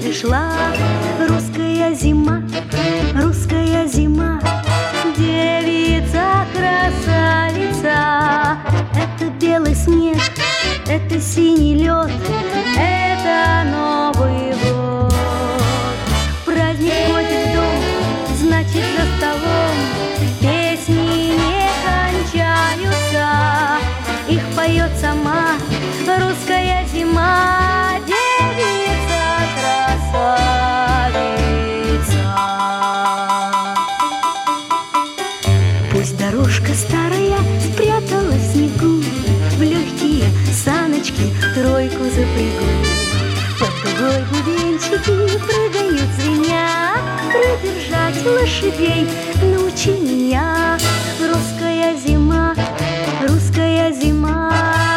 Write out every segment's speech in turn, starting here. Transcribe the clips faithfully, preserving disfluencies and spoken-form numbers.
пришла русская зима, русская зима. Девица-красавица, это белый снег, это синий лед, это Новый год. Праздник входит в дом, значит за столом песни не кончаются. Их поет сама русская зима. Пусть дорожка старая спрятала в снегу, в легкие саночки тройку запрягу. Под дугой бубенчики прыгают звеня, продержать лошадей научи меня. Русская зима, русская зима.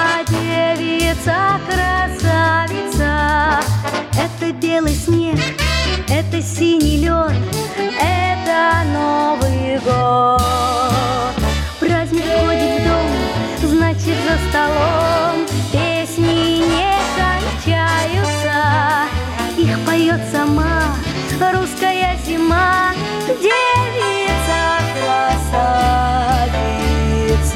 Девица-красавица, это белый снег, это синий лед, это Новый год. Праздник входит в дом, значит за столом песни не кончаются. Их поет сама русская зима. Девица-красавица.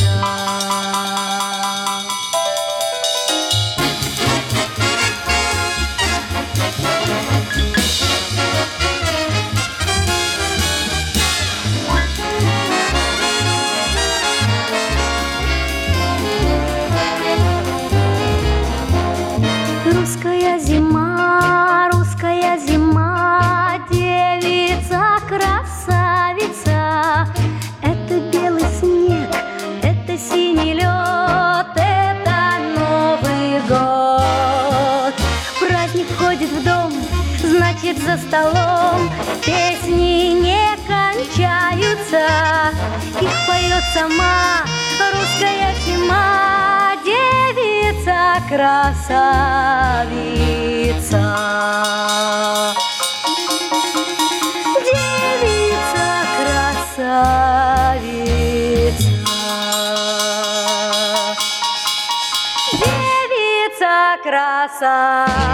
Русская зима, русская зима. Девица-красавица, это белый снег, это синий лед, это Новый год. Праздник входит в дом, значит за столом песни не кончаются. Их поет сама русская зима. Девица-красавица. Девица-красавица. Девица-красавица.